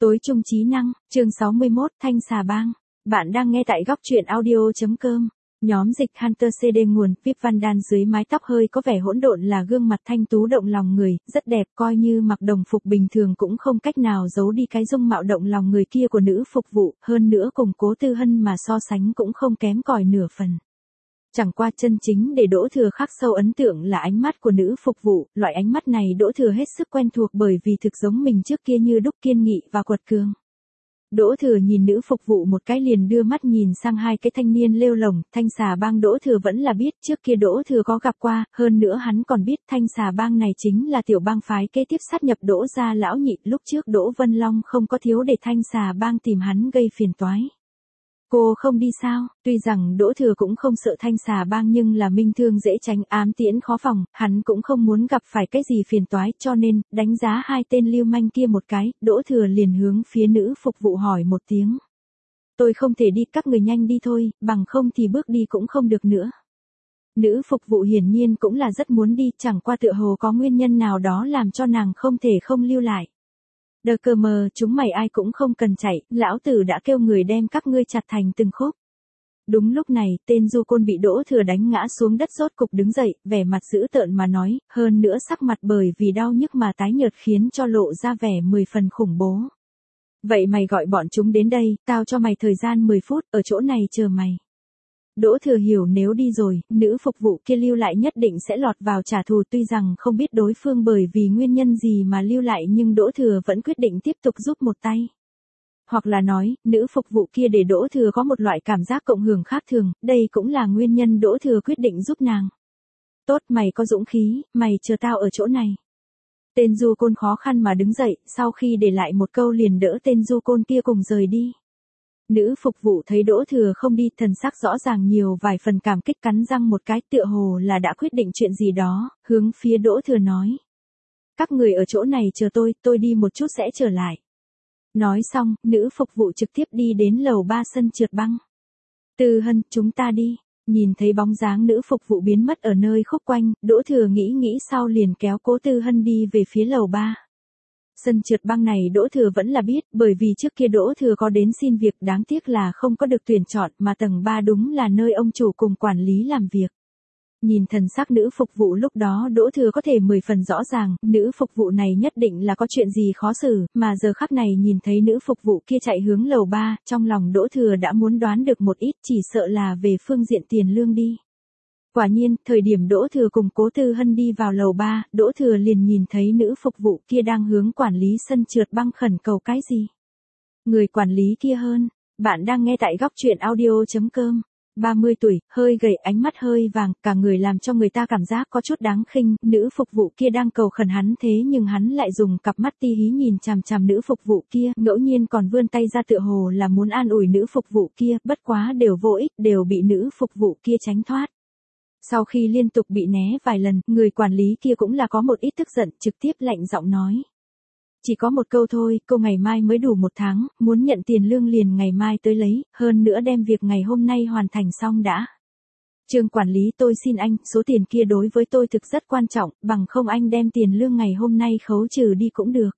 Tối trung trí năng, chương 61, Thanh xà bang. Bạn đang nghe tại góc truyện audio.com. Nhóm dịch Hunter CD nguồn, Pip Van Đan dưới mái tóc hơi có vẻ hỗn độn là gương mặt thanh tú động lòng người, rất đẹp, coi như mặc đồng phục bình thường cũng không cách nào giấu đi cái dung mạo động lòng người kia của nữ phục vụ, hơn nữa cùng Cố Tư Hân mà so sánh cũng không kém cỏi nửa phần. Chẳng qua chân chính để Đỗ Thừa khắc sâu ấn tượng là ánh mắt của nữ phục vụ, loại ánh mắt này Đỗ Thừa hết sức quen thuộc bởi vì thực giống mình trước kia như đúc, kiên nghị và quật cường. Đỗ Thừa nhìn nữ phục vụ một cái liền đưa mắt nhìn sang hai cái thanh niên lêu lổng, Thanh xà bang Đỗ Thừa vẫn là biết, trước kia Đỗ Thừa có gặp qua, hơn nữa hắn còn biết Thanh xà bang này chính là tiểu bang phái kế tiếp sát nhập Đỗ gia lão nhị, lúc trước Đỗ Vân Long không có thiếu để Thanh xà bang tìm hắn gây phiền toái. Cô không đi sao? Tuy rằng Đỗ Thừa cũng không sợ Thanh xà bang nhưng là minh thương dễ tránh, ám tiễn khó phòng, hắn cũng không muốn gặp phải cái gì phiền toái, cho nên, đánh giá hai tên lưu manh kia một cái, Đỗ Thừa liền hướng phía nữ phục vụ hỏi một tiếng. Tôi không thể đi, các người nhanh đi thôi, bằng không thì bước đi cũng không được nữa. Nữ phục vụ hiển nhiên cũng là rất muốn đi, chẳng qua tựa hồ có nguyên nhân nào đó làm cho nàng không thể không lưu lại. Đờ cờ mờ, chúng mày ai cũng không cần chạy, lão tử đã kêu người đem các ngươi chặt thành từng khúc. Đúng lúc này, tên du côn bị Đỗ Thừa đánh ngã xuống đất rốt cục đứng dậy, vẻ mặt dữ tợn mà nói, hơn nữa sắc mặt bởi vì đau nhức mà tái nhợt khiến cho lộ ra vẻ 10 phần khủng bố. Vậy mày gọi bọn chúng đến đây, tao cho mày thời gian 10 phút, ở chỗ này chờ mày. Đỗ Thừa hiểu nếu đi rồi, nữ phục vụ kia lưu lại nhất định sẽ lọt vào trả thù, tuy rằng không biết đối phương bởi vì nguyên nhân gì mà lưu lại nhưng Đỗ Thừa vẫn quyết định tiếp tục giúp một tay. Hoặc là nói, nữ phục vụ kia để Đỗ Thừa có một loại cảm giác cộng hưởng khác thường, đây cũng là nguyên nhân Đỗ Thừa quyết định giúp nàng. Tốt, mày có dũng khí, mày chờ tao ở chỗ này. Tên du côn khó khăn mà đứng dậy, sau khi để lại một câu liền đỡ tên du côn kia cùng rời đi. Nữ phục vụ thấy Đỗ Thừa không đi, thần sắc rõ ràng nhiều vài phần cảm kích, cắn răng một cái, tựa hồ là đã quyết định chuyện gì đó, hướng phía Đỗ Thừa nói. Các người ở chỗ này chờ tôi đi một chút sẽ trở lại. Nói xong, nữ phục vụ trực tiếp đi đến lầu 3 sân trượt băng. Tư Hân, chúng ta đi. Nhìn thấy bóng dáng nữ phục vụ biến mất ở nơi khúc quanh, Đỗ Thừa nghĩ sau liền kéo Cố Tư Hân đi về phía lầu 3. Sân trượt băng này Đỗ Thừa vẫn là biết, bởi vì trước kia Đỗ Thừa có đến xin việc, đáng tiếc là không có được tuyển chọn, mà tầng 3 đúng là nơi ông chủ cùng quản lý làm việc. Nhìn thần sắc nữ phục vụ lúc đó Đỗ Thừa có thể 10 phần rõ ràng, nữ phục vụ này nhất định là có chuyện gì khó xử, mà giờ khắc này nhìn thấy nữ phục vụ kia chạy hướng lầu 3, trong lòng Đỗ Thừa đã muốn đoán được một ít, chỉ sợ là về phương diện tiền lương đi. Quả nhiên, thời điểm Đỗ Thừa cùng Cố Tư Hân đi vào lầu 3, Đỗ Thừa liền nhìn thấy nữ phục vụ kia đang hướng quản lý sân trượt băng khẩn cầu cái gì. Người quản lý kia hơn, bạn đang nghe tại góc truyện audio.com. 30 tuổi, hơi gầy, ánh mắt hơi vàng, cả người làm cho người ta cảm giác có chút đáng khinh, nữ phục vụ kia đang cầu khẩn hắn thế nhưng hắn lại dùng cặp mắt ti hí nhìn chằm chằm nữ phục vụ kia, ngẫu nhiên còn vươn tay ra tựa hồ là muốn an ủi nữ phục vụ kia, bất quá đều vô ích, đều bị nữ phục vụ kia tránh thoát. Sau khi liên tục bị né vài lần, người quản lý kia cũng là có một ít tức giận, trực tiếp lạnh giọng nói. Chỉ có một câu thôi, cô ngày mai mới đủ 1 tháng, muốn nhận tiền lương liền ngày mai tới lấy, hơn nữa đem việc ngày hôm nay hoàn thành xong đã. Trương quản lý, tôi xin anh, số tiền kia đối với tôi thực rất quan trọng, bằng không anh đem tiền lương ngày hôm nay khấu trừ đi cũng được.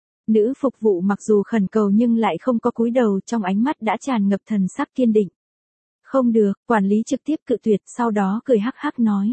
Nữ phục vụ mặc dù khẩn cầu nhưng lại không có cúi đầu, trong ánh mắt đã tràn ngập thần sắc kiên định. Không được, quản lý trực tiếp cự tuyệt, sau đó cười hắc hắc nói.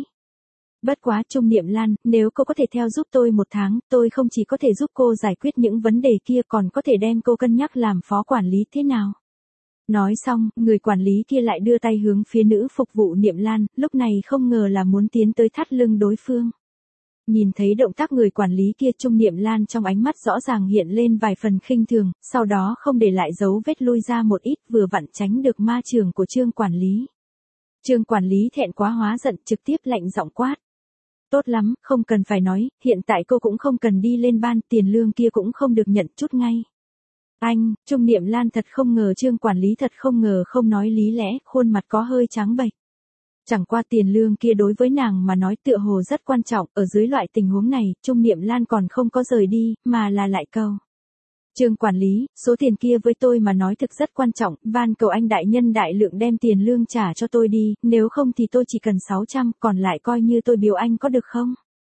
Bất quá Trung Niệm Lan, nếu cô có thể theo giúp tôi 1 tháng, tôi không chỉ có thể giúp cô giải quyết những vấn đề kia còn có thể đem cô cân nhắc làm phó quản lý thế nào. Nói xong, người quản lý kia lại đưa tay hướng phía nữ phục vụ Niệm Lan, lúc này không ngờ là muốn tiến tới thắt lưng đối phương. Nhìn thấy động tác người quản lý kia, Trung Niệm Lan trong ánh mắt rõ ràng hiện lên vài phần khinh thường, sau đó không để lại dấu vết lui ra một ít, vừa vặn tránh được ma trường của Trương quản lý. Trương quản lý thẹn quá hóa giận, trực tiếp lạnh giọng quát. Tốt lắm, không cần phải nói, hiện tại cô cũng không cần đi lên ban, tiền lương kia cũng không được nhận, chút ngay. Anh, Trung Niệm Lan thật không ngờ Trương quản lý thật không ngờ không nói lý lẽ, khuôn mặt có hơi trắng bệch. Chẳng qua tiền lương kia đối với nàng mà nói tựa hồ rất quan trọng, ở dưới loại tình huống này, Trung Niệm Lan còn không có rời đi, mà là lại câu. Trương quản lý, số tiền kia với tôi mà nói thực rất quan trọng, van cầu anh đại nhân đại lượng đem tiền lương trả cho tôi đi, nếu không thì tôi chỉ cần 600, còn lại coi như tôi biếu anh có được không?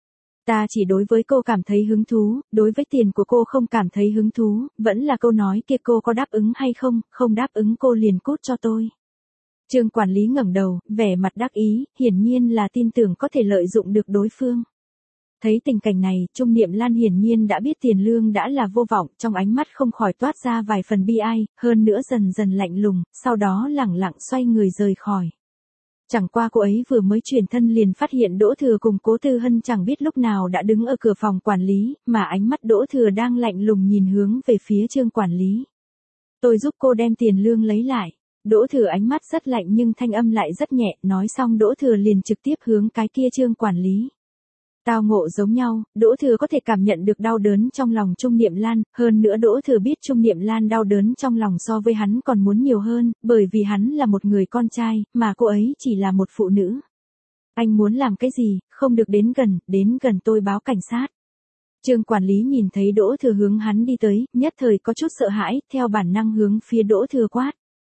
Ta chỉ đối với cô cảm thấy hứng thú, đối với tiền của cô không cảm thấy hứng thú, vẫn là câu nói kia cô có đáp ứng hay không, không đáp ứng cô liền cút cho tôi. Trương quản lý ngẩng đầu, vẻ mặt đắc ý, hiển nhiên là tin tưởng có thể lợi dụng được đối phương. Thấy tình cảnh này, Trung Niệm Lan hiển nhiên đã biết tiền lương đã là vô vọng, trong ánh mắt không khỏi toát ra vài phần bi ai, hơn nữa dần dần lạnh lùng, sau đó lẳng lặng xoay người rời khỏi. Chẳng qua cô ấy vừa mới chuyển thân liền phát hiện Đỗ Thừa cùng Cố Tư Hân chẳng biết lúc nào đã đứng ở cửa phòng quản lý, mà ánh mắt Đỗ Thừa đang lạnh lùng nhìn hướng về phía Trương quản lý. Tôi giúp cô đem tiền lương lấy lại. Đỗ Thừa ánh mắt rất lạnh nhưng thanh âm lại rất nhẹ, nói xong Đỗ Thừa liền trực tiếp hướng cái kia Trương quản lý. Tao ngộ giống nhau, Đỗ Thừa có thể cảm nhận được đau đớn trong lòng Trung Niệm Lan, hơn nữa Đỗ Thừa biết Trung Niệm Lan đau đớn trong lòng so với hắn còn muốn nhiều hơn, bởi vì hắn là một người con trai, mà cô ấy chỉ là một phụ nữ. Anh muốn làm cái gì, không được đến gần tôi báo cảnh sát. Trương quản lý nhìn thấy Đỗ Thừa hướng hắn đi tới, nhất thời có chút sợ hãi, theo bản năng hướng phía Đỗ Thừa quát.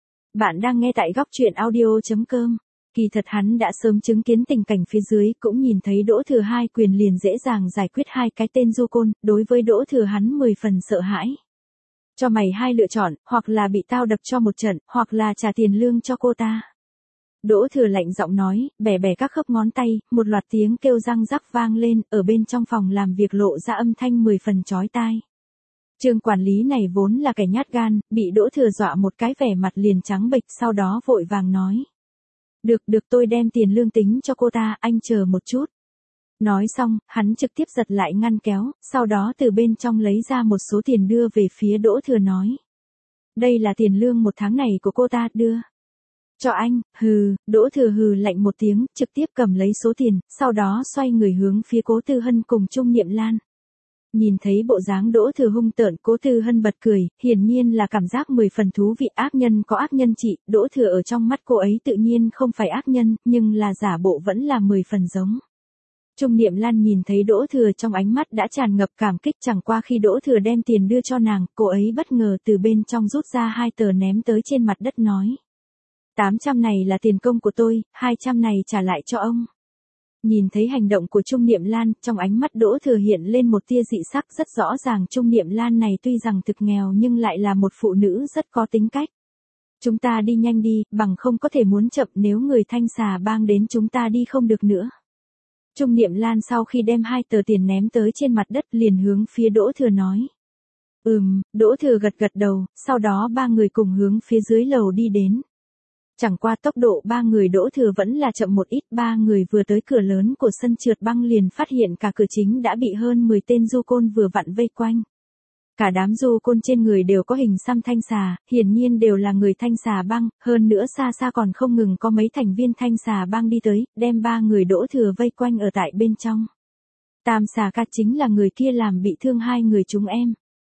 Bạn đang nghe tại góc truyện audio.com. Kỳ thật hắn đã sớm chứng kiến tình cảnh phía dưới, cũng nhìn thấy Đỗ Thừa hai quyền liền dễ dàng giải quyết hai cái tên du côn, đối với Đỗ Thừa hắn 10 phần sợ hãi. Cho mày hai lựa chọn, hoặc là bị tao đập cho một trận, hoặc là trả tiền lương cho cô ta. Đỗ Thừa lạnh giọng nói, bẻ bẻ các khớp ngón tay, một loạt tiếng kêu răng rắc vang lên, ở bên trong phòng làm việc lộ ra âm thanh 10 phần chói tai. Trương quản lý này vốn là kẻ nhát gan, bị Đỗ Thừa dọa một cái vẻ mặt liền trắng bệch, sau đó vội vàng nói. Được tôi đem tiền lương tính cho cô ta, anh chờ một chút. Nói xong, hắn trực tiếp giật lại ngăn kéo, sau đó từ bên trong lấy ra một số tiền đưa về phía Đỗ Thừa nói. Đây là tiền lương một tháng này của cô ta, đưa. Cho anh, Đỗ Thừa hừ lạnh một tiếng, trực tiếp cầm lấy số tiền, sau đó xoay người hướng phía Cố Tư Hân cùng Trung Niệm Lan. Nhìn thấy bộ dáng Đỗ Thừa hung tợn, Cố Tư Hân bật cười, hiển nhiên là cảm giác 10 phần thú vị, ác nhân có ác nhân trị, Đỗ Thừa ở trong mắt cô ấy tự nhiên không phải ác nhân, nhưng là giả bộ vẫn là 10 phần giống. Trung Niệm Lan nhìn thấy Đỗ Thừa trong ánh mắt đã tràn ngập cảm kích, chẳng qua khi Đỗ Thừa đem tiền đưa cho nàng, cô ấy bất ngờ từ bên trong rút ra 2 tờ ném tới trên mặt đất nói. 800 này là tiền công của tôi, 200 này trả lại cho ông. Nhìn thấy hành động của Trung Niệm Lan, trong ánh mắt Đỗ Thừa hiện lên một tia dị sắc, rất rõ ràng Trung Niệm Lan này tuy rằng thực nghèo nhưng lại là một phụ nữ rất có tính cách. Chúng ta đi nhanh đi, bằng không có thể muốn chậm, nếu người Thanh Xà Bang đến chúng ta đi không được nữa. Trung Niệm Lan sau khi đem 2 tờ tiền ném tới trên mặt đất liền hướng phía Đỗ Thừa nói. Đỗ Thừa gật gật đầu, sau đó 3 người cùng hướng phía dưới lầu đi đến. Chẳng qua tốc độ 3 người Đỗ Thừa vẫn là chậm một ít, 3 người vừa tới cửa lớn của sân trượt băng liền phát hiện cả cửa chính đã bị hơn 10 tên du côn vừa vặn vây quanh. Cả đám du côn trên người đều có hình xăm thanh xà, hiển nhiên đều là người Thanh Xà Bang, hơn nữa xa xa còn không ngừng có mấy thành viên Thanh Xà Bang đi tới, đem 3 người Đỗ Thừa vây quanh ở tại bên trong. Tam xà ca chính là người kia làm bị thương 2 người chúng em.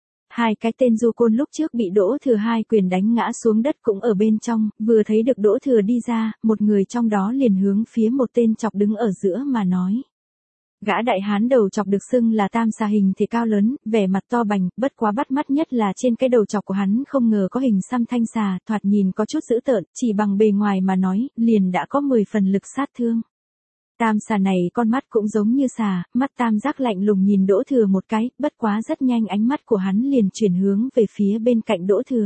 2 cái tên du côn lúc trước bị Đỗ Thừa 2 quyền đánh ngã xuống đất cũng ở bên trong, vừa thấy được Đỗ Thừa đi ra, một người trong đó liền hướng phía một tên chọc đứng ở giữa mà nói. Gã đại hán đầu chọc được xưng là tam xà, hình thì cao lớn, vẻ mặt to bành, bất quá bắt mắt nhất là trên cái đầu chọc của hắn không ngờ có hình xăm thanh xà, thoạt nhìn có chút dữ tợn, chỉ bằng bề ngoài mà nói, liền đã có 10 phần lực sát thương. Tam xà này con mắt cũng giống như xà, mắt tam giác lạnh lùng nhìn Đỗ Thừa một cái, bất quá rất nhanh ánh mắt của hắn liền chuyển hướng về phía bên cạnh Đỗ Thừa.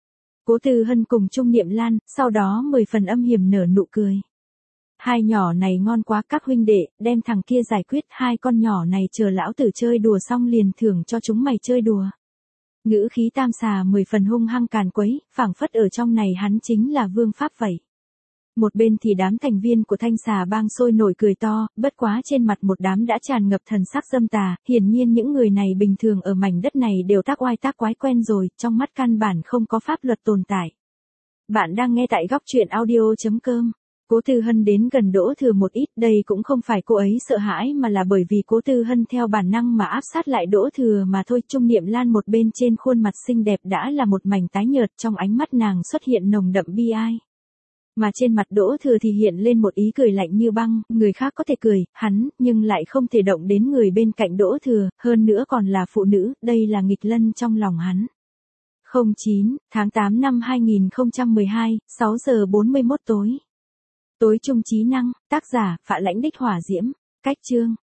Cố Tư Hân cùng Trung Niệm Lan, sau đó 10 phần âm hiểm nở nụ cười. Hai nhỏ này ngon quá các huynh đệ, đem thằng kia giải quyết, 2 con nhỏ này chờ lão tử chơi đùa xong liền thưởng cho chúng mày chơi đùa. Ngữ khí tam xà 10 phần hung hăng càn quấy, phảng phất ở trong này hắn chính là vương pháp vậy. Một bên thì đám thành viên của Thanh Xà Bang sôi nổi cười to, bất quá trên mặt một đám đã tràn ngập thần sắc dâm tà, hiển nhiên những người này bình thường ở mảnh đất này đều tác oai tác quái quen rồi, trong mắt căn bản không có pháp luật tồn tại. Bạn đang nghe tại góc truyện audio.com. Cố Tư Hân đến gần Đỗ Thừa một ít, đây cũng không phải cô ấy sợ hãi mà là bởi vì Cố Tư Hân theo bản năng mà áp sát lại Đỗ Thừa mà thôi. Trung Niệm Lan một bên trên khuôn mặt xinh đẹp đã là một mảnh tái nhợt, trong ánh mắt nàng xuất hiện nồng đậm bi ai. Mà trên mặt Đỗ Thừa thì hiện lên một ý cười lạnh như băng, người khác có thể cười, hắn, nhưng lại không thể động đến người bên cạnh Đỗ Thừa, hơn nữa còn là phụ nữ, đây là nghịch lân trong lòng hắn. 09, tháng 8 năm 2012, 6 giờ 41 tối. Tối trung trí năng, tác giả, Phạ Lãnh Đích Hỏa Diễm, cách chương.